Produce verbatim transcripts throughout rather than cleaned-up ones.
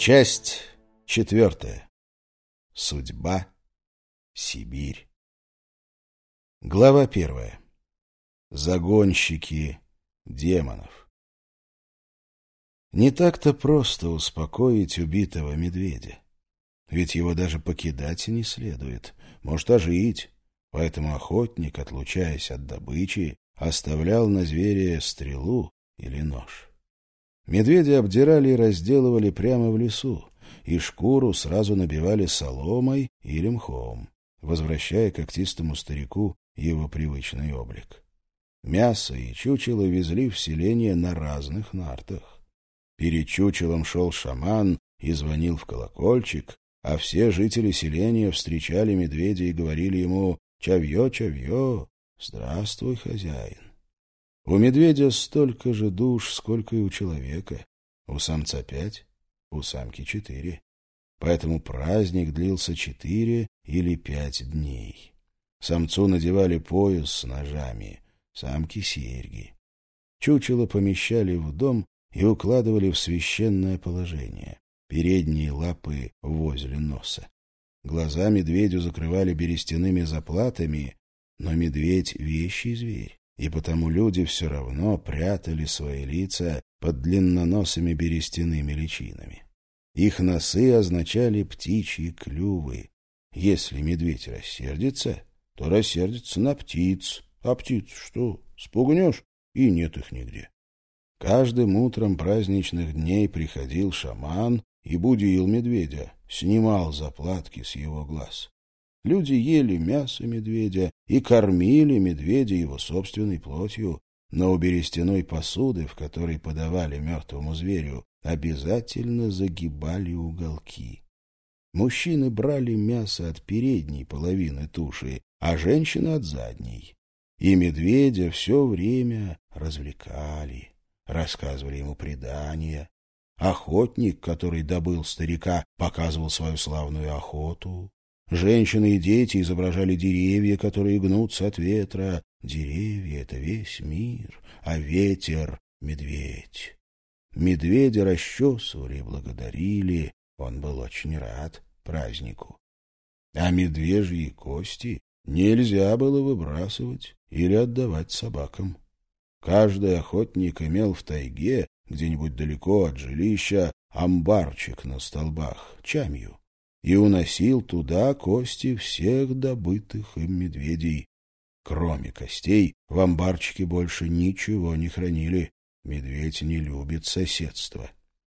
Часть четвертая. Судьба. Сибирь. Глава первая. Загонщики демонов. Не так-то просто успокоить убитого медведя. Ведь его даже покидать не следует, может ожить. Поэтому охотник, отлучаясь от добычи, оставлял на звере стрелу или нож. Медведя обдирали и разделывали прямо в лесу, и шкуру сразу набивали соломой или мхом, возвращая когтистому старику его привычный облик. Мясо и чучело везли в селение на разных нартах. Перед чучелом шел шаман и звонил в колокольчик, а все жители селения встречали медведя и говорили ему «Чавьё, чавьё, здравствуй, хозяин». У медведя столько же душ, сколько и у человека. У самца пять, у самки четыре. Поэтому праздник длился четыре или пять дней. Самцу надевали пояс с ножами, самке — серьги. Чучело помещали в дом и укладывали в священное положение. Передние лапы возле носа. Глаза медведю закрывали берестяными заплатами, но медведь — вещий зверь. И потому люди все равно прятали свои лица под длинноносыми берестяными личинами. Их носы означали птичьи клювы. Если медведь рассердится, то рассердится на птиц. А птиц что, спугнешь? И нет их нигде. Каждым утром праздничных дней приходил шаман и будил медведя, снимал заплатки с его глаз. Люди ели мясо медведя и кормили медведя его собственной плотью, но у берестяной посуды, в которой подавали мертвому зверю, обязательно загибали уголки. Мужчины брали мясо от передней половины туши, а женщины — от задней. И медведя все время развлекали, рассказывали ему предания. Охотник, который добыл старика, показывал свою славную охоту. Женщины и дети изображали деревья, которые гнутся от ветра. Деревья — это весь мир, а ветер — медведь. Медведя расчесывали и благодарили. Он был очень рад празднику. А медвежьи кости нельзя было выбрасывать или отдавать собакам. Каждый охотник имел в тайге, где-нибудь далеко от жилища, амбарчик на столбах, чамью, и уносил туда кости всех добытых им медведей. Кроме костей, в амбарчике больше ничего не хранили. Медведь не любит соседства.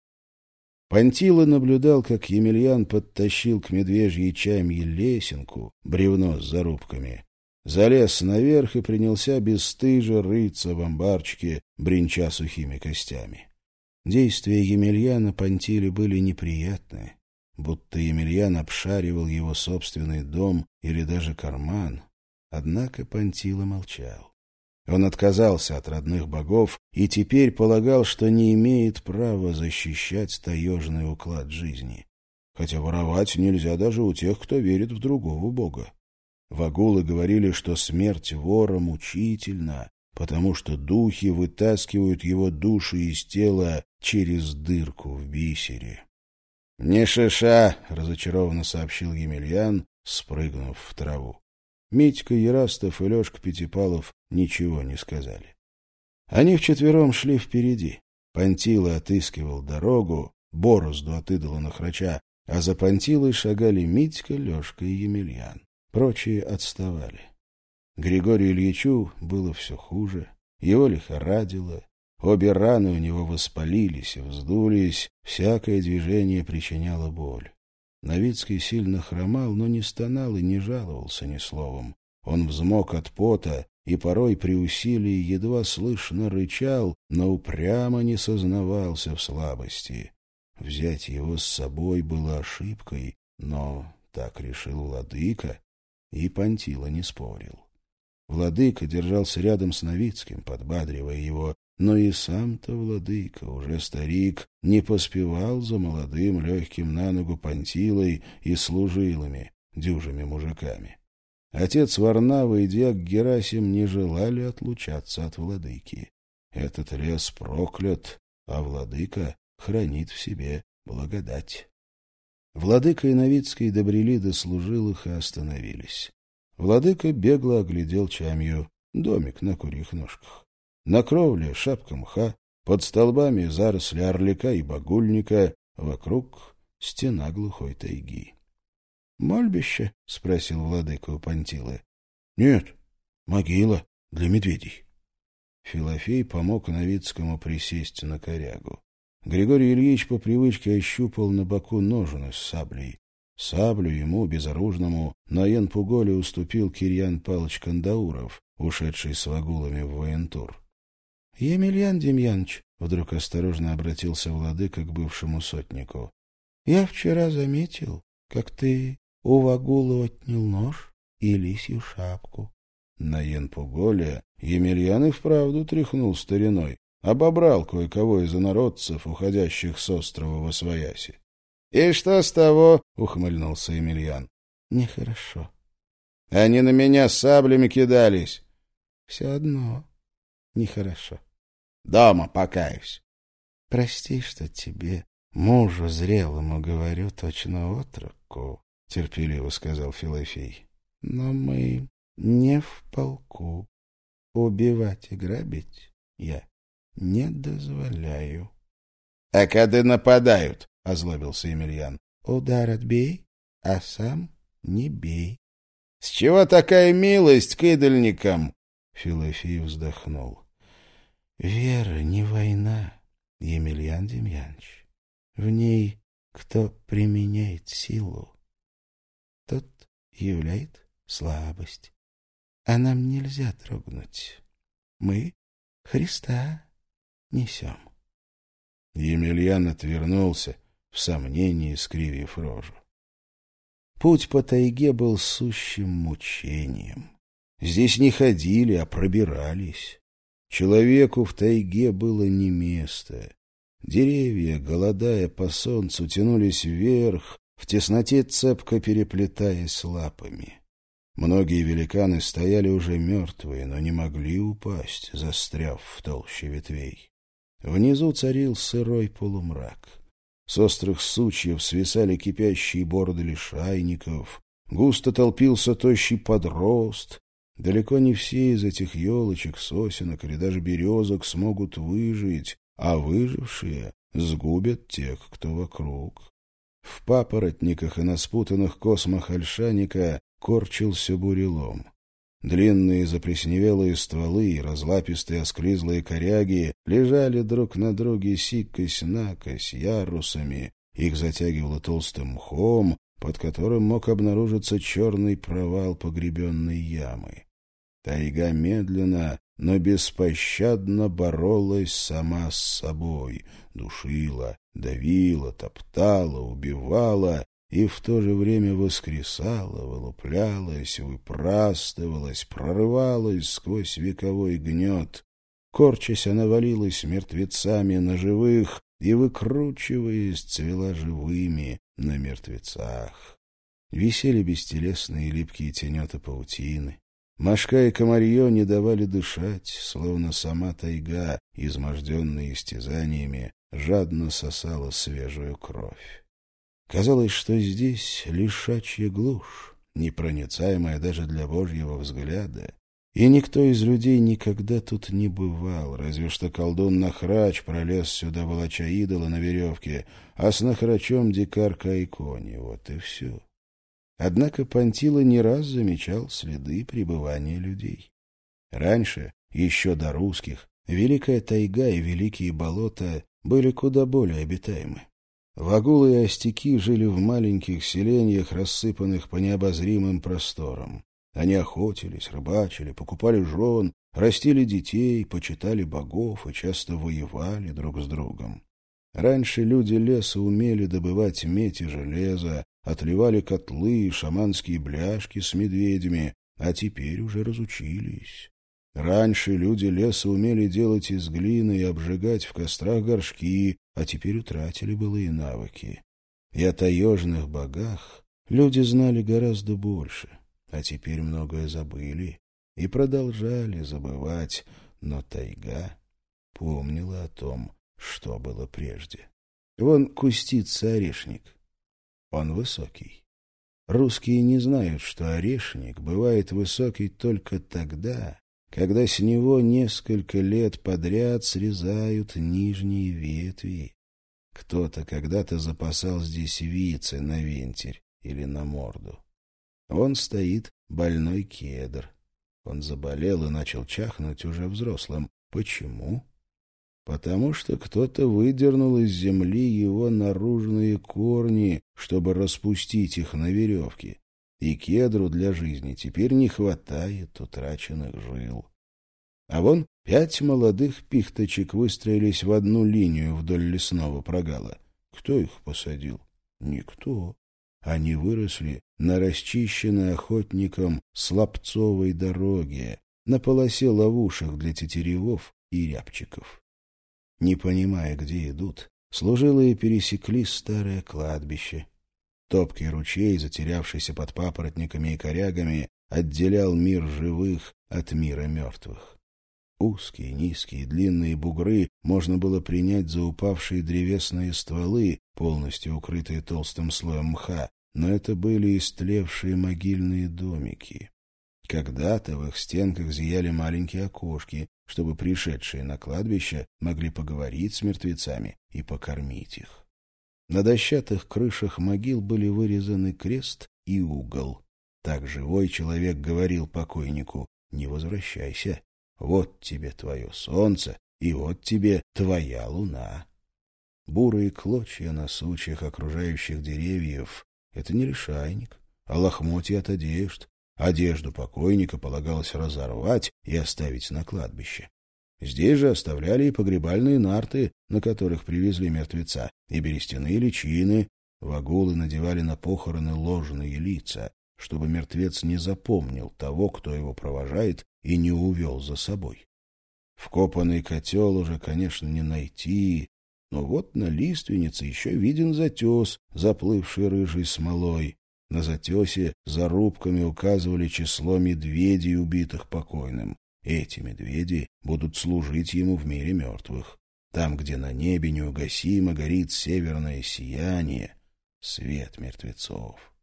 Пантила наблюдал, как Емельян подтащил к медвежьей чамье лесенку, бревно с зарубками, залез наверх и принялся бесстыжо рыться в амбарчике, бренча сухими костями. Действия Емельяна Пантиле были неприятны, будто Емельян обшаривал его собственный дом или даже карман. Однако Пантила молчал. Он отказался от родных богов и теперь полагал, что не имеет права защищать таежный уклад жизни. Хотя воровать нельзя даже у тех, кто верит в другого бога. Вагулы говорили, что смерть вора мучительна, потому что духи вытаскивают его души из тела через дырку в бисере. — Не шиша! — разочарованно сообщил Емельян, спрыгнув в траву. Митька Ерастов и Лешка Пятипалов ничего не сказали. Они вчетвером шли впереди. Пантила отыскивал дорогу, борозду от идола Храча, а за Пантилой шагали Митька, Лешка и Емельян. Прочие отставали. Григорию Ильичу было все хуже, его лихорадило, обе раны у него воспалились и вздулись, всякое движение причиняло боль. Новицкий сильно хромал, но не стонал и не жаловался ни словом. Он взмок от пота и порой при усилии едва слышно рычал, но упрямо не сознавался в слабости. Взять его с собой было ошибкой, но так решил владыка, и Пантила не спорил. Владыка держался рядом с Новицким, подбадривая его, но и сам-то владыка, уже старик, не поспевал за молодым, легким на ногу Пантилой и служилыми, дюжими мужиками. Отец Варнава и дьяк Герасим не желали отлучаться от владыки. Этот лес проклят, а владыка хранит в себе благодать. Владыка и Новицкий добрели до служилых и остановились. Владыка бегло оглядел Чамью, домик на курьих ножках. На кровле шапка мха, под столбами заросли орлика и багульника, вокруг стена глухой тайги. — Мольбище? — спросил владыка у Пантилы. — Нет, могила для медведей. Филофей помог Новицкому присесть на корягу. Григорий Ильич по привычке ощупал на боку ножны с саблей. Саблю ему, безоружному, на Ен-Пуголе уступил Кирьян Палыч Кандауров, ушедший с вагулами в воентур. — Емельян Демьяныч, — вдруг осторожно обратился владыка к бывшему сотнику, — я вчера заметил, как ты у вагула отнял нож и лисью шапку. На Ен-Пуголе Емельян и вправду тряхнул стариной, обобрал кое-кого из инородцев, уходящих с острова восвояси. — И что с того? — ухмыльнулся Емельян. — Нехорошо. — Они на меня саблями кидались. — Все одно нехорошо. — Дома покаюсь. — Прости, что тебе, мужу зрелому, говорю точно отроку, — терпеливо сказал Филофей. — Но мы не в полку. Убивать и грабить я не дозволяю. — А когда нападают? — озлобился Емельян. — Удар отбей, а сам не бей. — С чего такая милость к идольникам? Филофей вздохнул. — Вера не война, Емельян Демьяныч. В ней кто применяет силу, тот являет слабость. А нам нельзя трогнуть. Мы Христа несем. Емельян отвернулся, в сомнении скривив рожу. Путь по тайге был сущим мучением. Здесь не ходили, а пробирались. Человеку в тайге было не место. Деревья, голодая по солнцу, тянулись вверх, в тесноте цепко переплетаясь лапами. Многие великаны стояли уже мертвые, но не могли упасть, застряв в толще ветвей. Внизу царил сырой полумрак. С острых сучьев свисали кипящие бороды лишайников, густо толпился тощий подрост. Далеко не все из этих елочек, сосенок или даже березок смогут выжить, а выжившие сгубят тех, кто вокруг. В папоротниках и на спутанных космах ольшаника корчился бурелом. Длинные заплесневелые стволы и разлапистые осклизлые коряги лежали друг на друге сикось-накось ярусами, их затягивало толстым мхом, под которым мог обнаружиться черный провал погребенной ямы. Тайга медленно, но беспощадно боролась сама с собой, душила, давила, топтала, убивала и в то же время воскресала, вылуплялась, выпрастывалась, прорывалась сквозь вековой гнет. Корчась, она валилась мертвецами на живых и, выкручиваясь, цвела живыми на мертвецах. Висели бестелесные липкие тенета паутины. Мошка и комарье не давали дышать, словно сама тайга, изможденная истязаниями, жадно сосала свежую кровь. Казалось, что здесь лишачья глушь, непроницаемая даже для Божьего взгляда, и никто из людей никогда тут не бывал, разве что колдун Нахрач пролез сюда, волоча идола на веревке, а с Нахрачом дикарка Айкони, вот и все. Однако Пантила не раз замечал следы пребывания людей. Раньше, еще до русских, Великая тайга и великие болота были куда более обитаемы. Вагулы и остяки жили в маленьких селениях, рассыпанных по необозримым просторам. Они охотились, рыбачили, покупали жен, растили детей, почитали богов и часто воевали друг с другом. Раньше люди леса умели добывать медь и железо, отливали котлы и шаманские бляшки с медведями, а теперь уже разучились. Раньше люди леса умели делать из глины и обжигать в кострах горшки, а теперь утратили былые навыки. И о таежных богах люди знали гораздо больше, а теперь многое забыли и продолжали забывать, но тайга помнила о том, что было прежде. Вон кустится орешник. Он высокий. Русские не знают, что орешник бывает высокий только тогда, когда с него несколько лет подряд срезают нижние ветви. Кто-то когда-то запасал здесь вицы на вентиль или на морду. Вон стоит больной кедр. Он заболел и начал чахнуть уже взрослым. Почему? Потому что кто-то выдернул из земли его наружные корни, чтобы распустить их на веревке. И кедру для жизни теперь не хватает утраченных жил. А вон пять молодых пихточек выстроились в одну линию вдоль лесного прогала. Кто их посадил? Никто. Они выросли на расчищенной охотником слабцовой дороге, на полосе ловушек для тетеревов и рябчиков. Не понимая, где идут, служилые пересекли старое кладбище. Топкий ручей, затерявшийся под папоротниками и корягами, отделял мир живых от мира мертвых. Узкие, низкие, длинные бугры можно было принять за упавшие древесные стволы, полностью укрытые толстым слоем мха, но это были истлевшие могильные домики. Когда-то в их стенках зияли маленькие окошки, чтобы пришедшие на кладбище могли поговорить с мертвецами и покормить их. На дощатых крышах могил были вырезаны крест и угол. Так живой человек говорил покойнику: «Не возвращайся. Вот тебе твое солнце, и вот тебе твоя луна». Бурые клочья на сучьях окружающих деревьев — это не лишайник, а лохмотья от одежд. Одежду покойника полагалось разорвать и оставить на кладбище. Здесь же оставляли и погребальные нарты, на которых привезли мертвеца, и берестяные личины. Вагулы надевали на похороны ложные лица, чтобы мертвец не запомнил того, кто его провожает, и не увел за собой. Вкопанный котел уже, конечно, не найти, но вот на лиственнице еще виден затес, заплывший рыжей смолой. На затесе зарубками указывали число медведей, убитых покойным. Эти медведи будут служить ему в мире мертвых. Там, где на небе неугасимо горит северное сияние, свет мертвецов.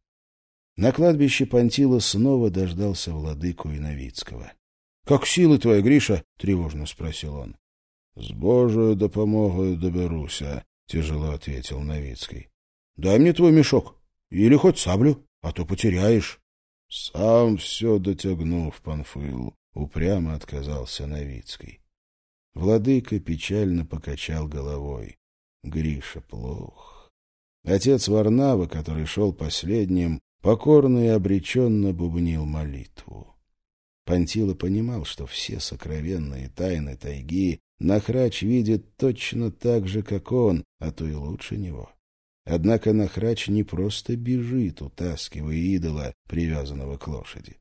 На кладбище Пантила снова дождался владыку Иновицкого. — Как силы твои, Гриша? — тревожно спросил он. — С Божией допомогою доберуся, — тяжело ответил Новицкий. — Дай мне твой мешок. Или хоть саблю, а то потеряешь. — Сам все дотягну в Панфил, — упрямо отказался Новицкий. Владыка печально покачал головой. Гриша плох. Отец Варнава, который шел последним, покорно и обреченно бубнил молитву. Пантила понимал, что все сокровенные тайны тайги Нахрач видит точно так же, как он, а то и лучше него. Однако Нахрач не просто бежит, утаскивая идола, привязанного к лошади.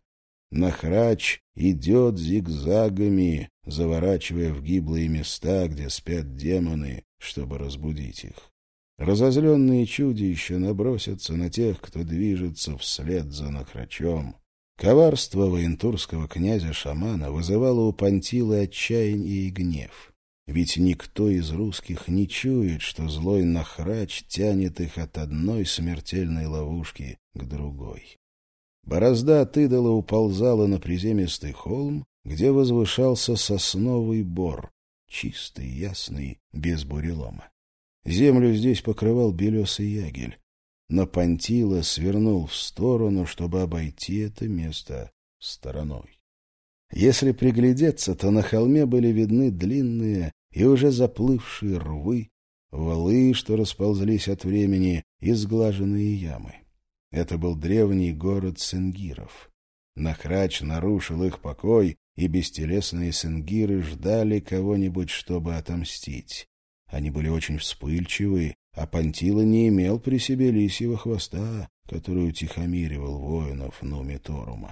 Нахрач идет зигзагами, заворачивая в гиблые места, где спят демоны, чтобы разбудить их. Разозленные чудища набросятся на тех, кто движется вслед за Нахрачом. Коварство воентурского князя-шамана вызывало у Пантилы отчаяние и гнев. Ведь никто из русских не чует, что злой Нахрач тянет их от одной смертельной ловушки к другой. Борозда от идола уползала на приземистый холм, где возвышался сосновый бор, чистый, ясный, без бурелома. Землю здесь покрывал белесый ягель. Но Пантила свернул в сторону, чтобы обойти это место стороной. Если приглядеться, то на холме были видны длинные и уже заплывшие рвы, валы, что расползлись от времени, и сглаженные ямы. Это был древний город сенгиров. Нахрач нарушил их покой, и бестелесные сенгиры ждали кого-нибудь, чтобы отомстить. Они были очень вспыльчивы, а Пантила не имел при себе лисьего хвоста, который утихомиривал воинов Нумиторума.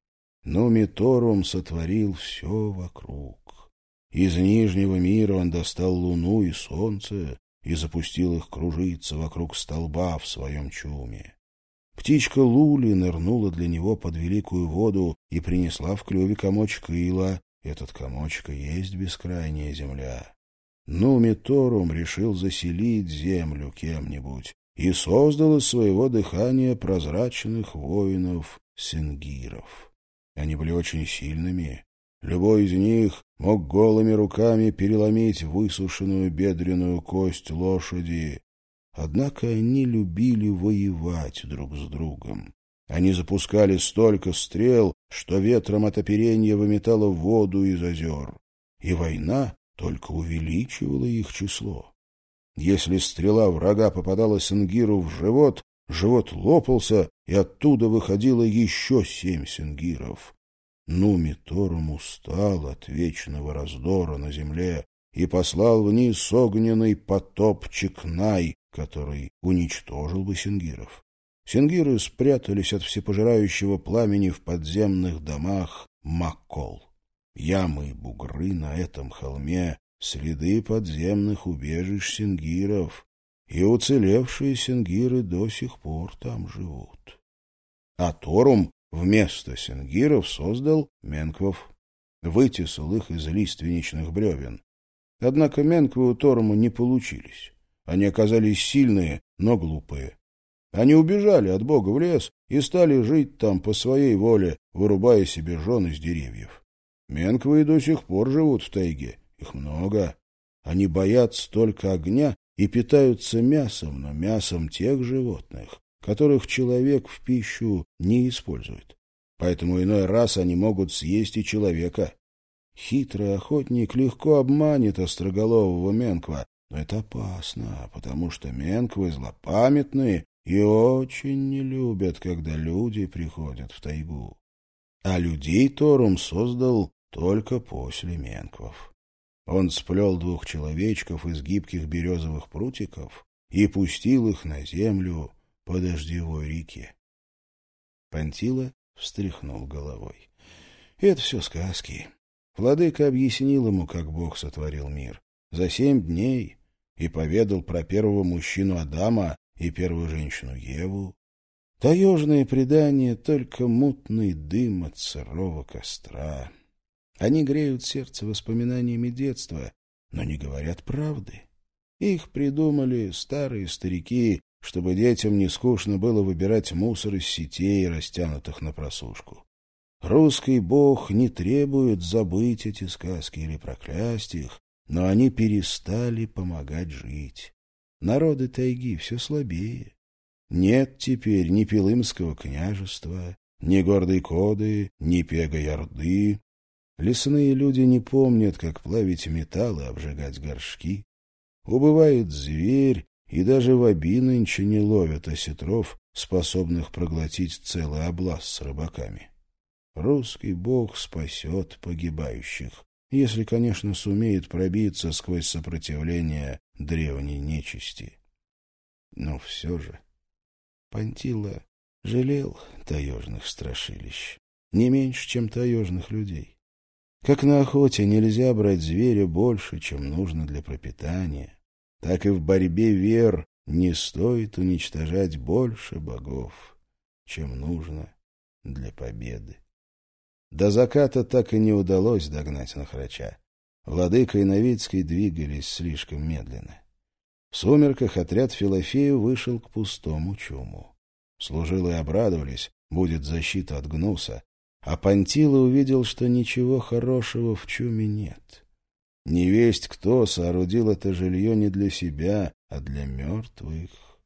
Нумиторум сотворил все вокруг. Из Нижнего мира он достал луну и солнце и запустил их кружиться вокруг столба в своем чуме. Птичка Лули нырнула для него под великую воду и принесла в клюве комочек ила. Этот комочек и есть бескрайняя земля. Нуми Торум решил заселить землю кем-нибудь и создал из своего дыхания прозрачных воинов-сингиров. Они были очень сильными. Любой из них мог голыми руками переломить высушенную бедренную кость лошади. Однако они любили воевать друг с другом. Они запускали столько стрел, что ветром от оперенья выметало воду из озер. И война только увеличивала их число. Если стрела врага попадала сингиру в живот, живот лопался, и оттуда выходило еще семь сингиров. Нуми Торум устал от вечного раздора на земле и послал вниз огненный потоп Чикнай, который уничтожил бы сингиров. Сингиры спрятались от всепожирающего пламени в подземных домах Маккол. Ямы и бугры на этом холме — следы подземных убежищ сингиров, и уцелевшие сингиры до сих пор там живут. А Торум вместо сингиров создал менквов, вытесал их из лиственничных бревен. Однако менквы у Торуму не получились. Они оказались сильные, но глупые. Они убежали от Бога в лес и стали жить там по своей воле, вырубая себе жен из деревьев. Менквы и до сих пор живут в тайге. Их много. Они боятся только огня и питаются мясом, но мясом тех животных, которых человек в пищу не использует. Поэтому иной раз они могут съесть и человека. Хитрый охотник легко обманет остроголового менква, но это опасно, потому что менквы злопамятные и очень не любят, когда люди приходят в тайгу. А людей Торум создал только после менквов. Он сплел двух человечков из гибких березовых прутиков и пустил их на землю по дождевой реке. Пантила встряхнул головой. Это все сказки. Владыка объяснил ему, как Бог сотворил мир. За семь дней и поведал про первого мужчину Адама и первую женщину Еву. Таежные предания — только мутный дым от сырого костра. Они греют сердце воспоминаниями детства, но не говорят правды. Их придумали старые старики, чтобы детям не скучно было выбирать мусор из сетей, растянутых на просушку. Русский бог не требует забыть эти сказки или проклясть их, но они перестали помогать жить. Народы тайги все слабее. Нет теперь ни Пилымского княжества, ни гордой Коды, ни Пега-Ярды. Лесные люди не помнят, как плавить металл и обжигать горшки. Убывает зверь, и даже воби нынче не ловят осетров, способных проглотить целый облаз с рыбаками. Русский бог спасет погибающих, если, конечно, сумеет пробиться сквозь сопротивление древней нечисти. Но все же Пантила жалел таежных страшилищ, не меньше, чем таежных людей. Как на охоте нельзя брать зверя больше, чем нужно для пропитания, так и в борьбе вер не стоит уничтожать больше богов, чем нужно для победы. До заката так и не удалось догнать Нахрача. Владыка и Новицкий двигались слишком медленно. В сумерках отряд Филофею вышел к пустому чуму. Служилые обрадовались, будет защита от гнуса, а Пантила увидел, что ничего хорошего в чуме нет. Невесть кто соорудил это жилье не для себя, а для мертвых.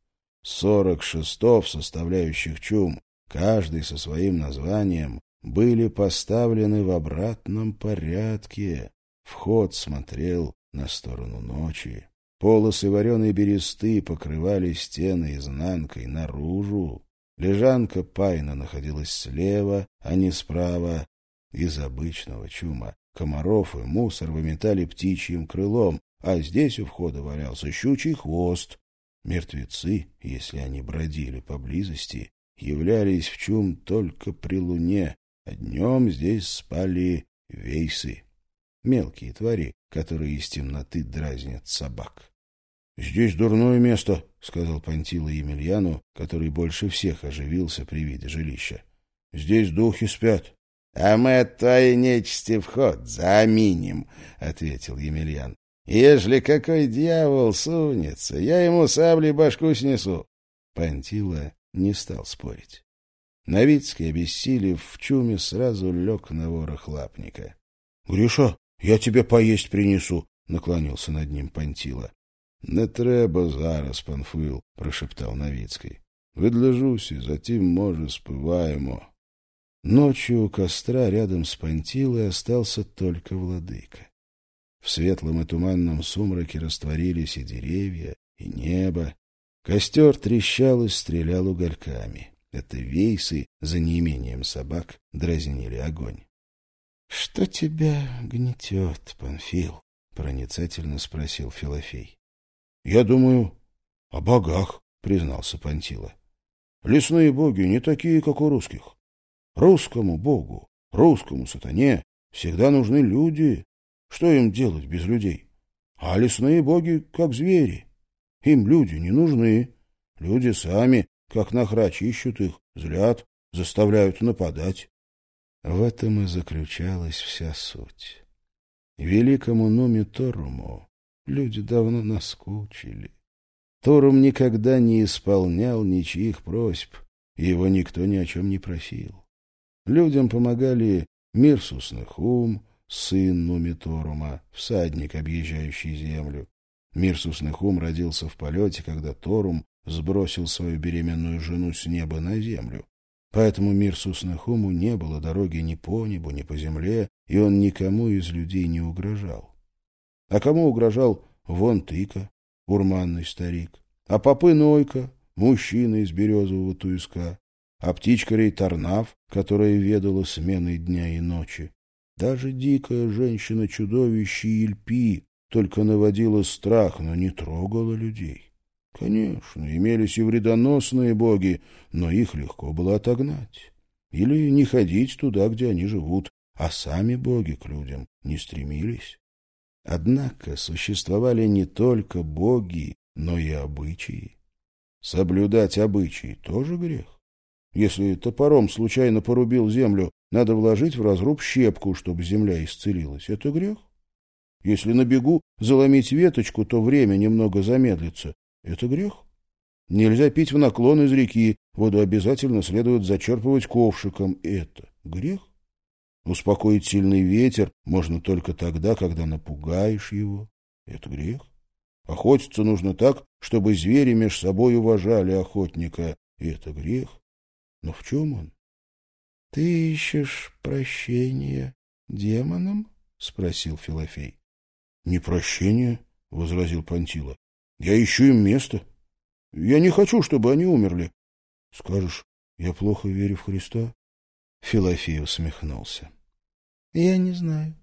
Сорок шестов, составляющих чум, каждый со своим названием, были поставлены в обратном порядке. Вход смотрел на сторону ночи. Полосы вареной бересты покрывали стены изнанкой наружу. Лежанка Пайна находилась слева, а не справа. Из обычного чума комаров и мусор выметали птичьим крылом, а здесь у входа валялся щучий хвост. Мертвецы, если они бродили поблизости, являлись в чум только при луне, а днем здесь спали вейсы, мелкие твари, которые из темноты дразнят собак. — Здесь дурное место, — сказал Пантила Емельяну, который больше всех оживился при виде жилища. — Здесь духи спят. — А мы от твоей нечисти вход заминим, — ответил Емельян. Ежели какой дьявол сунется, я ему саблей башку снесу. Пантила не стал спорить. Новицкий, обессилев в чуме, сразу лег на ворох лапника. — Гриша, я тебе поесть принесу, — наклонился над ним Пантила. — Не треба зараз, Панфил, — прошептал Новицкий. — Відлежуся, затем, може, спиваємо. Ночью у костра рядом с Пантилой остался только владыка. В светлом и туманном сумраке растворились и деревья, и небо. Костер трещал и стрелял угольками. Это вейсы, за неимением собак, дразнили огонь. — Что тебя гнетет, Панфил? — проницательно спросил Филофей. — Я думаю о богах, — признался Пантила. — Лесные боги не такие, как у русских. Русскому богу, русскому сатане всегда нужны люди. Что им делать без людей? А лесные боги, как звери. Им люди не нужны. Люди сами, как нахрач, ищут их, злят, заставляют нападать. В этом и заключалась вся суть. Великому Нуме Торуму люди давно наскучили. Торум никогда не исполнял ничьих просьб, и его никто ни о чем не просил. Людям помогали Мирсус-Нехум, сын Нуме Торума, всадник, объезжающий землю. Мирсус-Нехум родился в полете, когда Торум сбросил свою беременную жену с неба на землю. Поэтому Мирсус-Нехуму не было дороги ни по небу, ни по земле, и он никому из людей не угрожал. А кому угрожал Вон-Тыка, урманный старик, а попы Нойка, мужчина из березового туиска, а птичка Тарнав, которая ведала сменой дня и ночи. Даже дикая женщина-чудовище Ильпи только наводила страх, но не трогала людей. Конечно, имелись и вредоносные боги, но их легко было отогнать. Или не ходить туда, где они живут, а сами боги к людям не стремились. Однако существовали не только боги, но и обычаи. Соблюдать обычаи тоже грех. Если топором случайно порубил землю, надо вложить в разруб щепку, чтобы земля исцелилась. Это грех. Если на бегу заломить веточку, то время немного замедлится. Это грех. Нельзя пить в наклон из реки, воду обязательно следует зачерпывать ковшиком. Это грех. Успокоить сильный ветер можно только тогда, когда напугаешь его. Это грех. Охотиться нужно так, чтобы звери меж собой уважали охотника. Это грех. Но в чем он? — Ты ищешь прощения демонам? — спросил Филофей. — Не прощения, — возразил Пантила. — Я ищу им место. Я не хочу, чтобы они умерли. Скажешь, я плохо верю в Христа? Филофей усмехнулся. — Я не знаю.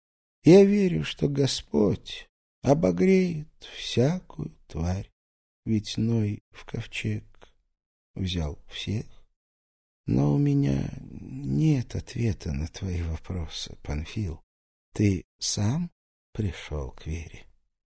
Я верю, что Господь обогреет всякую тварь. Ведь Ной в ковчег взял всех. Но у меня нет ответа на твои вопросы, Панфил. Ты сам пришел к вере.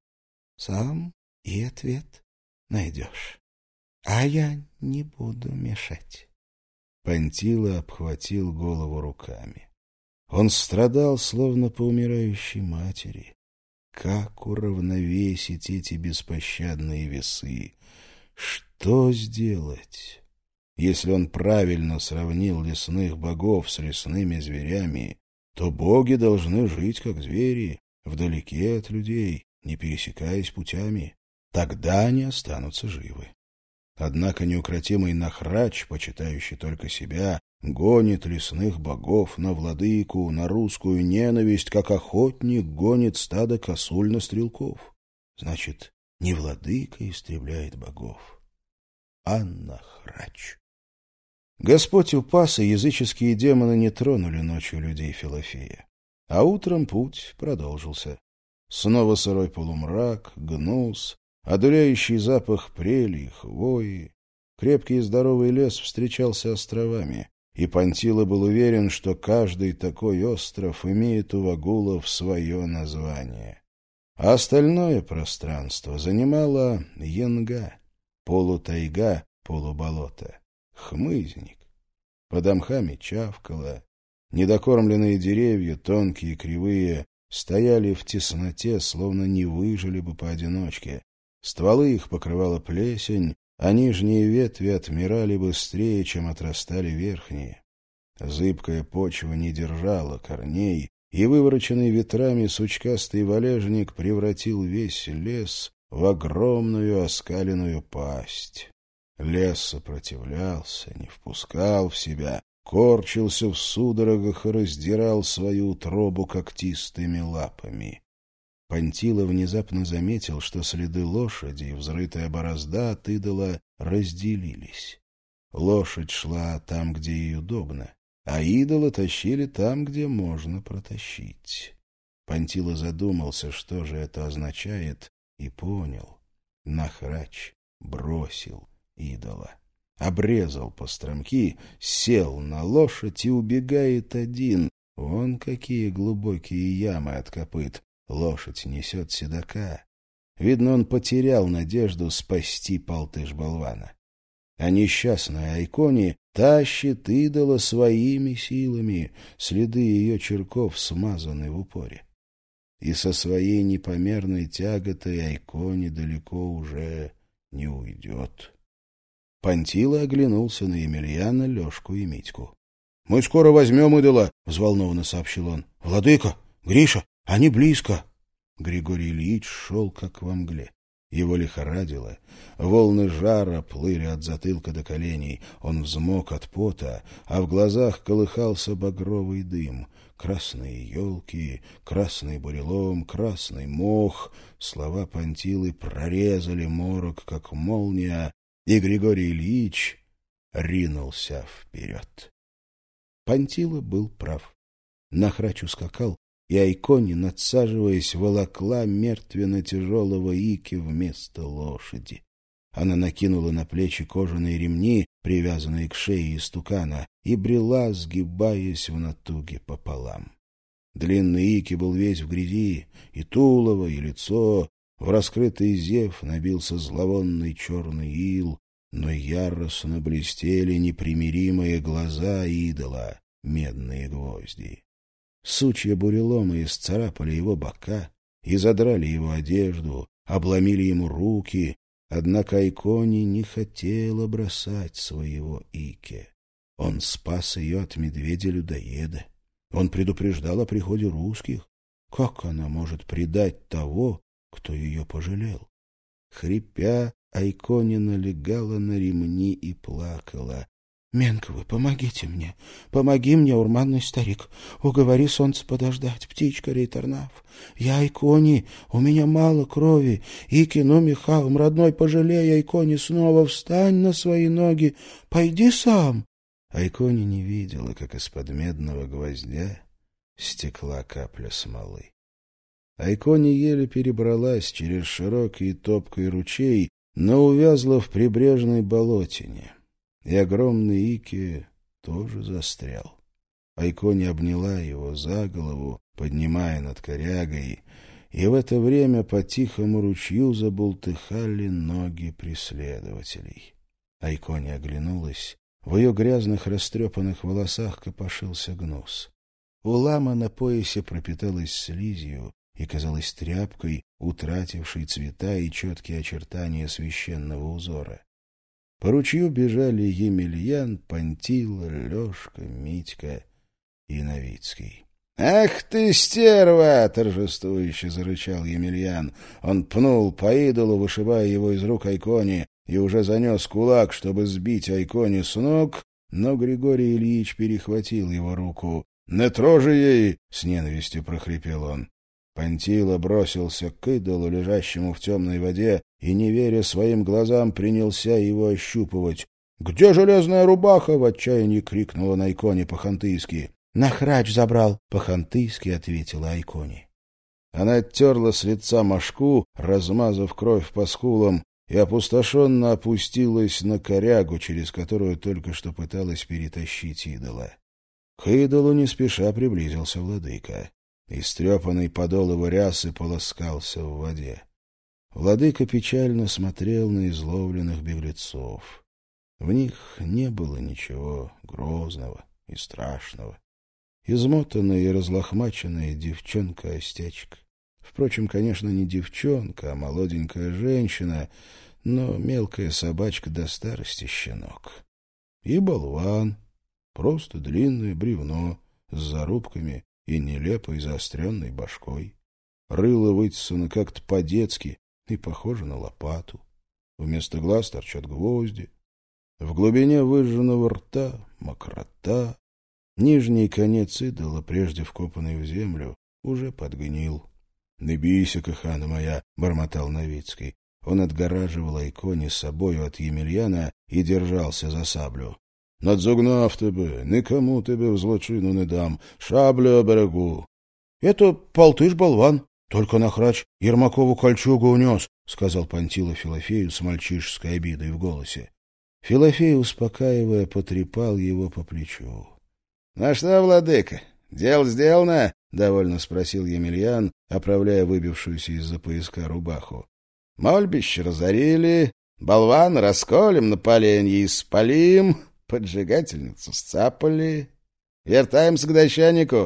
Сам и ответ найдешь. А я не буду мешать. Пантила обхватил голову руками. Он страдал, словно по умирающей матери. Как уравновесить эти беспощадные весы? Что сделать? Если он правильно сравнил лесных богов с лесными зверями, то боги должны жить как звери, вдалеке от людей, не пересекаясь путями. Тогда они останутся живы. Однако неукротимый Нахрач, почитающий только себя, гонит лесных богов на владыку, на русскую ненависть, как охотник гонит стадо косуль на стрелков. Значит, не владыка истребляет богов, а Нахрач. Господь упас, и языческие демоны не тронули ночью людей Филофея. А утром путь продолжился. Снова сырой полумрак, гнус, одуряющий запах прели, хвои. Крепкий и здоровый лес встречался островами, и Пантила был уверен, что каждый такой остров имеет у вагулов свое название. А остальное пространство занимала янга, полутайга, полуболото. Хмызник. Под мхами чавкало. Недокормленные деревья, тонкие и кривые, стояли в тесноте, словно не выжили бы поодиночке. Стволы их покрывала плесень, а нижние ветви отмирали быстрее, чем отрастали верхние. Зыбкая почва не держала корней, и вывороченный ветрами сучкастый валежник превратил весь лес в огромную оскаленную пасть. Лес сопротивлялся, не впускал в себя, корчился в судорогах и раздирал свою утробу когтистыми лапами. Пантила внезапно заметил, что следы лошади и взрытая борозда от идола разделились. Лошадь шла там, где ей удобно, а идола тащили там, где можно протащить. Пантила задумался, что же это означает, и понял. Нахрач бросил идола. Обрезал постромки, сел на лошадь и убегает один. Вон какие глубокие ямы от копыт. Лошадь несет седока. Видно, он потерял надежду спасти Палтыш-болвана. А несчастная Айкони тащит идола своими силами, следы ее черков смазаны в упоре. И со своей непомерной тяготой Айкони далеко уже не уйдет. Пантила оглянулся на Емельяна, Лешку и Митьку. — Мы скоро возьмем идола, — взволнованно сообщил он. — Владыка, Гриша, они близко. Григорий Ильич шел, как во мгле. Его лихорадило. Волны жара плыли от затылка до коленей. Он взмок от пота, а в глазах колыхался багровый дым. Красные елки, красный бурелом, красный мох. Слова Пантилы прорезали морок, как молния, и Григорий Ильич ринулся вперед. Пантила был прав. Нахрач ускакал, и Айкони, надсаживаясь, волокла мертвенно-тяжелого Ики вместо лошади. Она накинула на плечи кожаные ремни, привязанные к шее истукана, и брела, сгибаясь в натуге пополам. Длинный Ики был весь в грязи, и тулово, и лицо. В раскрытый зев набился зловонный черный ил, но яростно блестели непримиримые глаза идола, медные гвозди. Сучья бурелома исцарапали его бока и задрали его одежду, обломили ему руки, однако Айкони не хотела бросать своего Ике. Он спас ее от медведя-людоеда. Он предупреждал о приходе русских. Как она может предать того, кто ее пожалел? Хрипя, Айкони налегала на ремни и плакала. — Менковы, помогите мне, помоги мне, урманный старик, уговори солнце подождать, птичка Рейтернаф. Я Айкони, у меня мало крови, Икину Михалом, родной, пожалей, Айкони, снова встань на свои ноги, пойди сам. Айкони не видела, как из-под медного гвоздя стекла капля смолы. Айкони еле перебралась через широкий и топкий ручей, но увязла в прибрежной болотине. И огромный Ики тоже застрял. Айкони обняла его за голову, поднимая над корягой, и в это время по тихому ручью забултыхали ноги преследователей. Айкони оглянулась. В ее грязных растрепанных волосах копошился гнус. Улама на поясе пропиталась слизью и казалась тряпкой, утратившей цвета и четкие очертания священного узора. По ручью бежали Емельян, Пантила, Лешка, Митька и Новицкий. — Ах ты, стерва! — торжествующе зарычал Емельян. Он пнул по идолу, вышибая его из рук Айкони, и уже занес кулак, чтобы сбить Айкони с ног, но Григорий Ильич перехватил его руку. — Не трожи ей! — с ненавистью прохрипел он. Пантила бросился к идолу, лежащему в темной воде, и, не веря своим глазам, принялся его ощупывать. — Где железная рубаха? — в отчаянии крикнула на Айкони по-хантыйски. — Нахрач забрал! — по-хантыйски ответила Айкони. Она оттерла с лица мошку, размазав кровь по скулам, и опустошенно опустилась на корягу, через которую только что пыталась перетащить идола. К идолу не спеша приблизился владыка. Истрепанный подол его рясы полоскался в воде. Владыка печально смотрел на изловленных беглецов. В них не было ничего грозного и страшного. измотанная и разлохмаченная девчонка-остячка. Впрочем, конечно, не девчонка, а молоденькая женщина, но мелкая собачка до старости щенок. И болван, просто длинное бревно с зарубками и нелепой заостренной башкой. Рыло вытесано как-то по-детски и похоже на лопату. Вместо глаз торчат гвозди. В глубине выжженного рта мокрота. Нижний конец идола, прежде вкопанный в землю, уже подгнил. — Не бійся, кохана моя, — бормотал Новицкий. Он отгораживал Айкони с собою от Ємельяна и держался за саблю. — Надзогнав тебе, никому тебе в злочину не дам, шаблю оберегу. — Это полтыш, болван, только нахрач Ермакову кольчугу унес, — сказал Пантила Филофею с мальчишеской обидой в голосе. Филофей, успокаивая, потрепал его по плечу. — Ну что, владыка, дело сделано? — довольно спросил Емельян, оправляя выбившуюся из-за пояска рубаху. — Мольбище разорили, болван расколем на поленье и спалим, поджигательницу сцапали. Вертаемся к дощанику.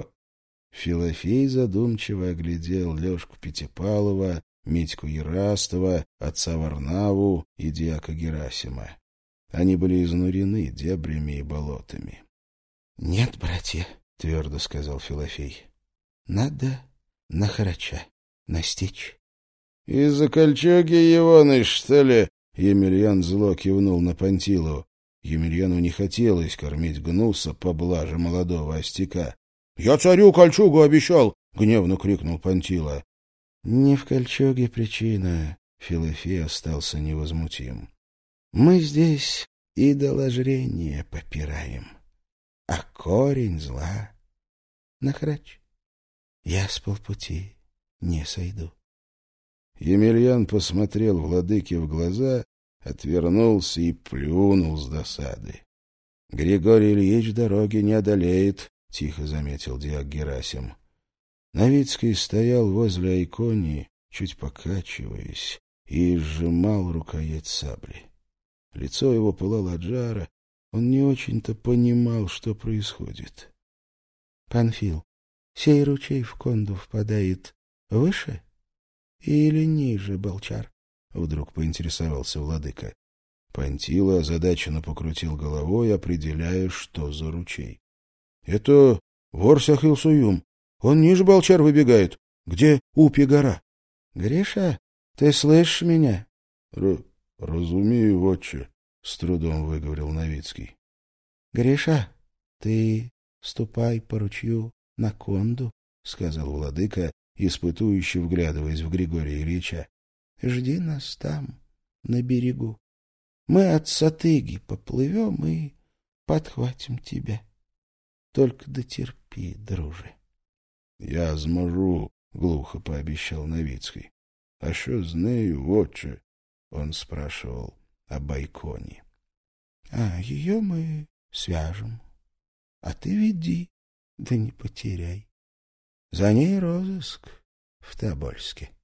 Филофей задумчиво оглядел Лёшку Пятипалова, Митьку Ерастова, отца Варнаву и дьяка Герасима. Они были изнурены дебрями и болотами. — Нет, братья, — твердо сказал Филофей, — надо на харача настичь. — Из-за кольчуги его, что ли? — Емельян зло кивнул на Пантилу. Емельяну не хотелось кормить гнуса поблаже молодого остяка. — Я царю кольчугу обещал! — гневно крикнул Пантила. — Не в кольчуге причина. Филофей остался невозмутим. Мы здесь идоложрение попираем, а корень зла — нахрач. Я с полпути не сойду. Емельян посмотрел владыке в глаза, отвернулся и плюнул с досады. — Григорий Ильич дороги не одолеет, — тихо заметил дьяк Герасим. Новицкий стоял возле Айкони, чуть покачиваясь, и сжимал рукоять сабли. Лицо его пылало от жара, он не очень-то понимал, что происходит. — Панфил, сей ручей в Конду впадает выше или ниже, Болчар? — вдруг поинтересовался владыка. Пантила озадаченно покрутил головой, определяя, что за ручей. — Это Ворсахил-Суюм. Он ниже Болчар выбегает, где Упи-гора. — Гриша, ты слышишь меня? — Разумею, отче, — с трудом выговорил Новицкий. — Гриша, ты ступай по ручью на Конду, — сказал владыка, испытующе вглядываясь в Григория Ильича. — Жди нас там, на берегу. Мы от Сатыги поплывем и подхватим тебя. Только дотерпи, друже. — Я зможу, — глухо пообещал Новицкий. — А что з нею, отче? Он спрашивал об Айконе. — А ее мы свяжем. А ты веди, да не потеряй. За ней розыск в Тобольске.